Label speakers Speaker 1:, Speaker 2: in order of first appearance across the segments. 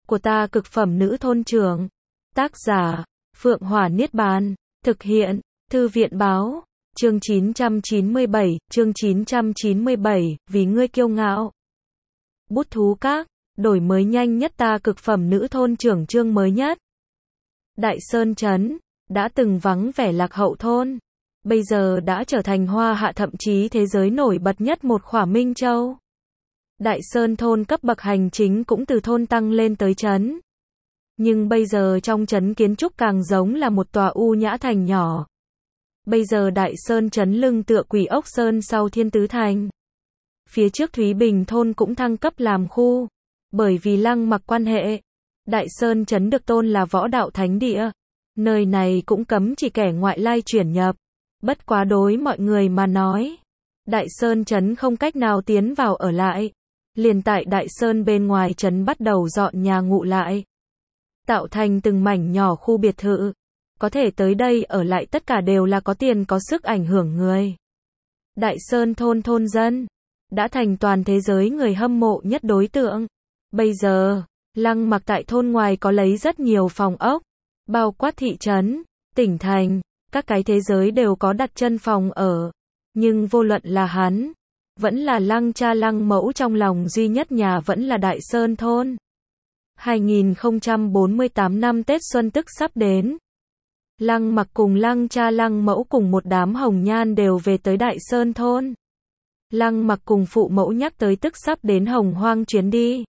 Speaker 1: của ta cực phẩm nữ thôn trưởng. Tác giả, Phượng Hỏa Niết Bàn. Thực hiện, Thư viện báo. Chương 997, vì ngươi kiêu ngạo. Bút thú các, đổi mới nhanh nhất ta cực phẩm nữ thôn trưởng chương mới nhất. Đại Sơn Trấn, đã từng vắng vẻ lạc hậu thôn, bây giờ đã trở thành Hoa Hạ thậm chí thế giới nổi bật nhất một khỏa Minh Châu. Đại Sơn thôn cấp bậc hành chính cũng từ thôn tăng lên tới trấn. Nhưng bây giờ trong trấn kiến trúc càng giống là một tòa u nhã thành nhỏ. Bây giờ Đại Sơn trấn lưng tựa Quỷ Ốc Sơn sau Thiên Tứ Thành. Phía trước Thúy Bình thôn cũng thăng cấp làm khu. Bởi vì Lăng Mặc quan hệ, Đại Sơn trấn được tôn là võ đạo thánh địa. Nơi này cũng cấm chỉ kẻ ngoại lai chuyển nhập. Bất quá đối mọi người mà nói, Đại Sơn trấn không cách nào tiến vào ở lại. Liền tại Đại Sơn bên ngoài trấn bắt đầu dọn nhà ngụ lại, tạo thành từng mảnh nhỏ khu biệt thự. Có thể tới đây ở lại tất cả đều là có tiền có sức ảnh hưởng người. Đại Sơn thôn thôn dân đã thành toàn thế giới người hâm mộ nhất đối tượng. Bây giờ, Lăng Mặc tại thôn ngoài có lấy rất nhiều phòng ốc, bao quát thị trấn, tỉnh thành, các cái thế giới đều có đặt chân phòng ở. Nhưng vô luận là hắn, vẫn là Lăng cha Lăng mẫu, trong lòng duy nhất nhà vẫn là Đại Sơn thôn. 2048 năm Tết Xuân tức sắp đến. Lăng Mặc cùng Lăng cha Lăng mẫu cùng một đám hồng nhan đều về tới Đại Sơn thôn. Lăng Mặc cùng phụ mẫu nhắc tới tức sắp đến Hồng Hoang chuyến đi.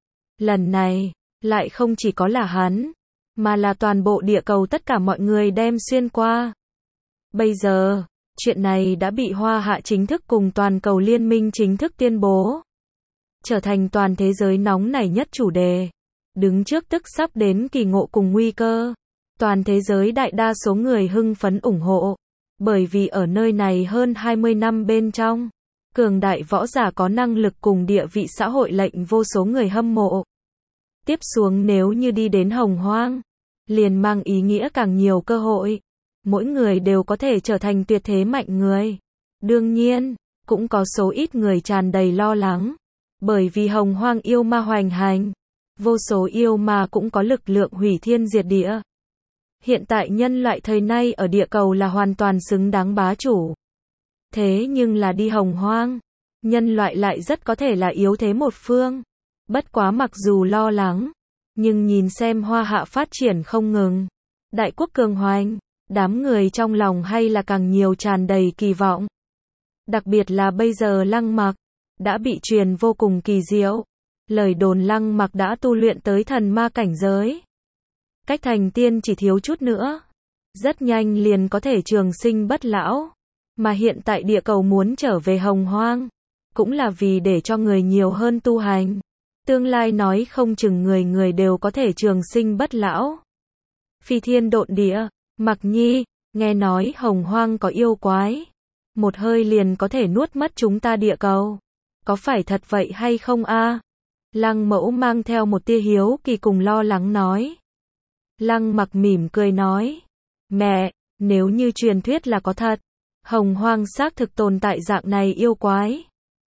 Speaker 1: Lần này, lại không chỉ có là hắn, mà là toàn bộ địa cầu tất cả mọi người đem xuyên qua. Bây giờ, chuyện này đã bị Hoa Hạ chính thức cùng toàn cầu liên minh chính thức tuyên bố. Trở thành toàn thế giới nóng nảy nhất chủ đề. Đứng trước tức sắp đến kỳ ngộ cùng nguy cơ. Toàn thế giới đại đa số người hưng phấn ủng hộ. Bởi vì ở nơi này hơn 20 năm bên trong, cường đại võ giả có năng lực cùng địa vị xã hội lệnh vô số người hâm mộ. Tiếp xuống nếu như đi đến Hồng Hoang, liền mang ý nghĩa càng nhiều cơ hội. Mỗi người đều có thể trở thành tuyệt thế mạnh người. Đương nhiên, cũng có số ít người tràn đầy lo lắng. Bởi vì Hồng Hoang yêu ma hoành hành. Vô số yêu ma cũng có lực lượng hủy thiên diệt địa. Hiện tại nhân loại thời nay ở địa cầu là hoàn toàn xứng đáng bá chủ. Thế nhưng là đi Hồng Hoang, nhân loại lại rất có thể là yếu thế một phương. Bất quá mặc dù lo lắng, nhưng nhìn xem Hoa Hạ phát triển không ngừng, đại quốc cường hoành, đám người trong lòng hay là càng nhiều tràn đầy kỳ vọng. Đặc biệt là bây giờ Lăng Mặc đã bị truyền vô cùng kỳ diệu. Lời đồn Lăng Mặc đã tu luyện tới thần ma cảnh giới. Cách thành tiên chỉ thiếu chút nữa. Rất nhanh liền có thể trường sinh bất lão. Mà hiện tại địa cầu muốn trở về Hồng Hoang, cũng là vì để cho người nhiều hơn tu hành. Tương lai nói không chừng người đều có thể trường sinh bất lão. Phi thiên độn địa, Mặc Nhi, nghe nói Hồng Hoang có yêu quái. Một hơi liền có thể nuốt mất chúng ta địa cầu. Có phải thật vậy hay không a? Lăng mẫu mang theo một tia hiếu kỳ cùng lo lắng nói. Lăng Mặc mỉm cười nói. Mẹ, nếu như truyền thuyết là có thật, Hồng Hoang xác thực tồn tại dạng này yêu quái.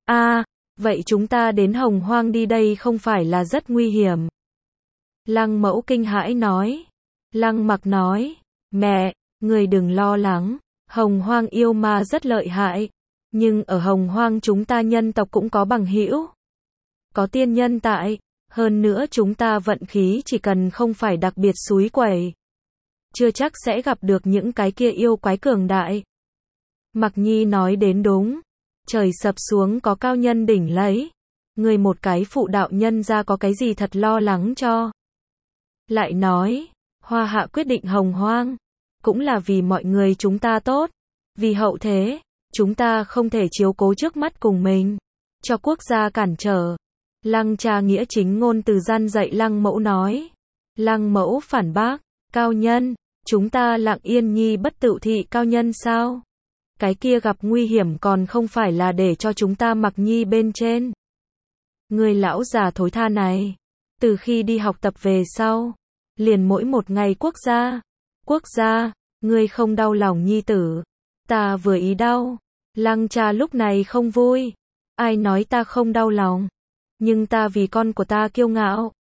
Speaker 1: Vậy chúng ta đến Hồng Hoang đi đây không phải là rất nguy hiểm? Lăng mẫu kinh hãi nói. Lăng Mặc nói. Mẹ, người đừng lo lắng, Hồng Hoang yêu ma rất lợi hại. Nhưng ở Hồng Hoang chúng ta nhân tộc cũng có bằng hữu. Có tiên nhân tại, hơn nữa chúng ta vận khí chỉ cần không phải đặc biệt xúi quẩy, chưa chắc sẽ gặp được những cái kia yêu quái cường đại. Mặc Nhi nói đến đúng, trời sập xuống có cao nhân đỉnh lấy, người một cái phụ đạo nhân ra có cái gì thật lo lắng cho. Lại nói, Hoa Hạ quyết định Hồng Hoang, cũng là vì mọi người chúng ta tốt, vì hậu thế, chúng ta không thể chiếu cố trước mắt cùng mình, cho quốc gia cản trở. Lăng cha nghĩa chính ngôn từ gian dạy Lăng mẫu nói. Lăng mẫu phản bác, cao nhân, chúng ta Lặng Yên Nhi bất tự thị cao nhân sao? Cái kia gặp nguy hiểm còn không phải là để cho chúng ta Mặc Nhi bên trên. Người lão già thối tha này, từ khi đi học tập về sau, liền mỗi một ngày quốc gia, ngươi không đau lòng nhi tử, ta vừa ý đau. Lăng cha lúc này không vui, ai nói ta không đau lòng, nhưng ta vì con của ta kiêu ngạo,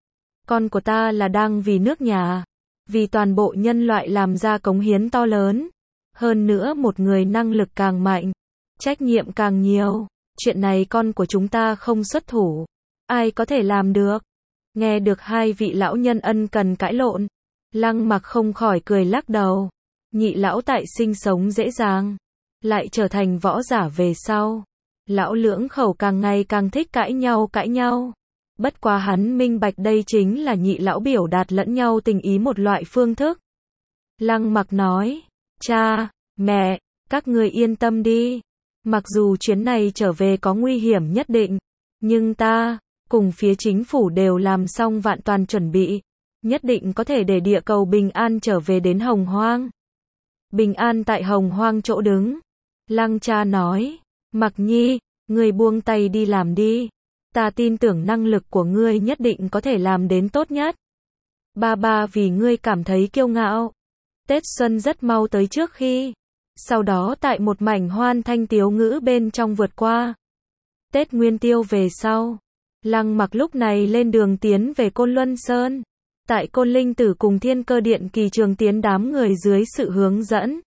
Speaker 1: Con của ta là đang vì nước nhà, vì toàn bộ nhân loại làm ra cống hiến to lớn. Hơn nữa một người năng lực càng mạnh, trách nhiệm càng nhiều. Chuyện này con của chúng ta không xuất thủ, ai có thể làm được? Nghe được hai vị lão nhân ân cần cãi lộn, Lăng Mặc không khỏi cười lắc đầu. Nhị lão tại sinh sống dễ dàng, lại trở thành võ giả về sau. Lão lưỡng khẩu càng ngày càng thích cãi nhau. Bất quá hắn minh bạch đây chính là nhị lão biểu đạt lẫn nhau tình ý một loại phương thức. Lăng Mặc nói, cha, mẹ, các người yên tâm đi. Mặc dù chuyến này trở về có nguy hiểm nhất định, nhưng ta, cùng phía chính phủ đều làm xong vạn toàn chuẩn bị. Nhất định có thể để địa cầu bình an trở về đến Hồng Hoang. Bình an tại Hồng Hoang chỗ đứng. Lăng cha nói, Mặc Nhi, ngươi buông tay đi làm đi. Ta tin tưởng năng lực của ngươi nhất định có thể làm đến tốt nhất. Ba vì ngươi cảm thấy kiêu ngạo. Tết Xuân rất mau tới trước khi. Sau đó tại một mảnh hoan thanh tiếu ngữ bên trong vượt qua. Tết Nguyên Tiêu về sau. Lăng Mặc lúc này lên đường tiến về Côn Luân Sơn. Tại Côn Linh Tử cùng Thiên Cơ Điện Kỳ Trường tiến đám người dưới sự hướng dẫn.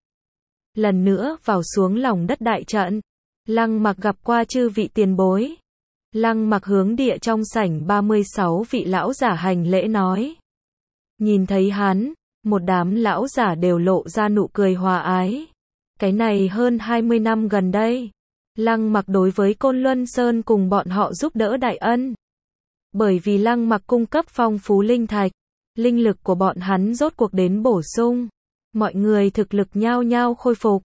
Speaker 1: Lần nữa vào xuống lòng đất đại trận. Lăng Mặc gặp qua chư vị tiền bối. Lăng Mặc hướng địa trong sảnh 36 vị lão giả hành lễ nói. Nhìn thấy hắn, một đám lão giả đều lộ ra nụ cười hòa ái. Cái này hơn 20 năm gần đây, Lăng Mặc đối với Côn Luân Sơn cùng bọn họ giúp đỡ đại ân. Bởi vì Lăng Mặc cung cấp phong phú linh thạch, linh lực của bọn hắn rốt cuộc đến bổ sung. Mọi người thực lực nhao nhao khôi phục.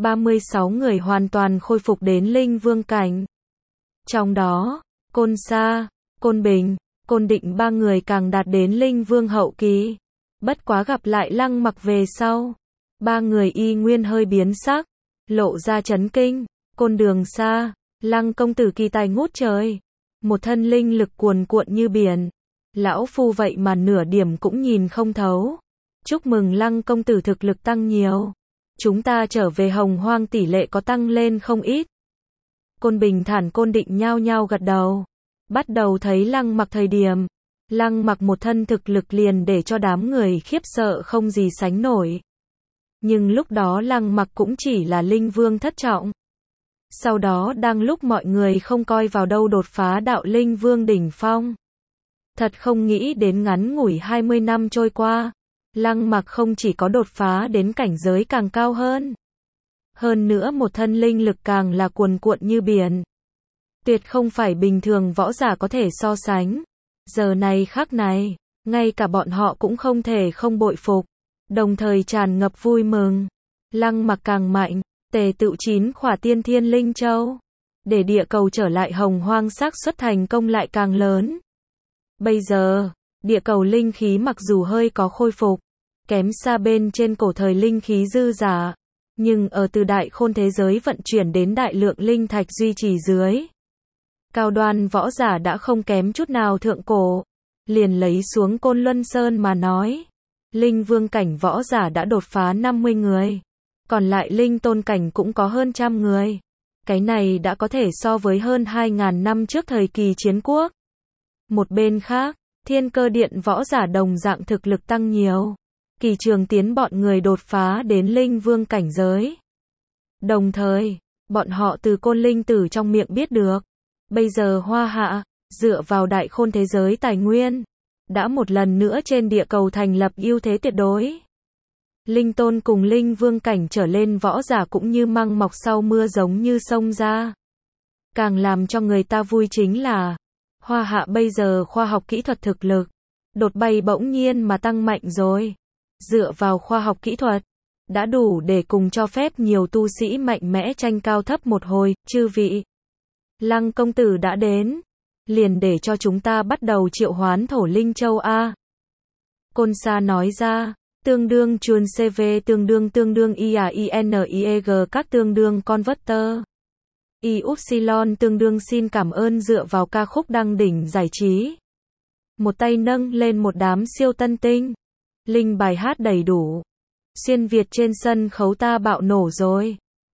Speaker 1: 36 người hoàn toàn khôi phục đến linh vương cảnh. Trong đó, Côn Sa, Côn Bình, Côn Định ba người càng đạt đến linh vương hậu kỳ. Bất quá gặp lại Lăng Mặc về sau, ba người y nguyên hơi biến sắc, lộ ra chấn kinh. Côn Đường Sa, Lăng công tử kỳ tài ngút trời, một thân linh lực cuồn cuộn như biển. Lão phu vậy mà nửa điểm cũng nhìn không thấu. Chúc mừng Lăng công tử thực lực tăng nhiều. Chúng ta trở về Hồng Hoang tỷ lệ có tăng lên không ít. Côn Bình Thản Côn Định nhao nhao gật đầu. Bắt đầu thấy Lăng Mặc thời điểm, Lăng Mặc một thân thực lực liền để cho đám người khiếp sợ không gì sánh nổi. Nhưng lúc đó Lăng Mặc cũng chỉ là linh vương thất trọng. Sau đó đang lúc mọi người không coi vào đâu đột phá đạo linh vương đỉnh phong. Thật không nghĩ đến ngắn ngủi 20 năm trôi qua, Lăng Mặc không chỉ có đột phá đến cảnh giới càng cao hơn. Hơn nữa một thân linh lực càng là cuồn cuộn như biển. Tuyệt không phải bình thường võ giả có thể so sánh. Giờ này khắc này, ngay cả bọn họ cũng không thể không bội phục, đồng thời tràn ngập vui mừng. Lăng Mặc càng mạnh, tề tựu 9 khỏa tiên thiên linh châu, để địa cầu trở lại Hồng Hoang xác suất thành công lại càng lớn. Bây giờ, địa cầu linh khí mặc dù hơi có khôi phục, kém xa bên trên cổ thời linh khí dư giả, nhưng ở từ đại khôn thế giới vận chuyển đến đại lượng linh thạch duy trì dưới. Cao đoan võ giả đã không kém chút nào thượng cổ. Liền lấy xuống Côn Luân Sơn mà nói. Linh vương cảnh võ giả đã đột phá 50 người. Còn lại linh tôn cảnh cũng có hơn 100 người. Cái này đã có thể so với hơn 2.000 năm trước thời kỳ chiến quốc. Một bên khác, Thiên Cơ Điện võ giả đồng dạng thực lực tăng nhiều. Kỳ Trường tiến bọn người đột phá đến linh vương cảnh giới. Đồng thời, bọn họ từ Côn Linh Tử trong miệng biết được. Bây giờ Hoa Hạ, dựa vào đại khôn thế giới tài nguyên, đã một lần nữa trên địa cầu thành lập ưu thế tuyệt đối. Linh tôn cùng linh vương cảnh trở lên võ giả cũng như măng mọc sau mưa giống như sông ra. Càng làm cho người ta vui chính là, Hoa Hạ bây giờ khoa học kỹ thuật thực lực, đột bay bỗng nhiên mà tăng mạnh rồi. Dựa vào khoa học kỹ thuật, đã đủ để cùng cho phép nhiều tu sĩ mạnh mẽ tranh cao thấp một hồi. Chư vị, Lăng công tử đã đến, liền để cho chúng ta bắt đầu triệu hoán thổ linh châu A. Côn Sa nói ra, tương đương chuồn CV tương đương IAINIEG các tương đương converter. Upsilon tương đương xin cảm ơn dựa vào ca khúc đăng đỉnh giải trí. Một tay nâng lên một đám siêu tân tinh. Linh bài hát đầy đủ. Xuyên Việt trên sân khấu ta bạo nổ rồi.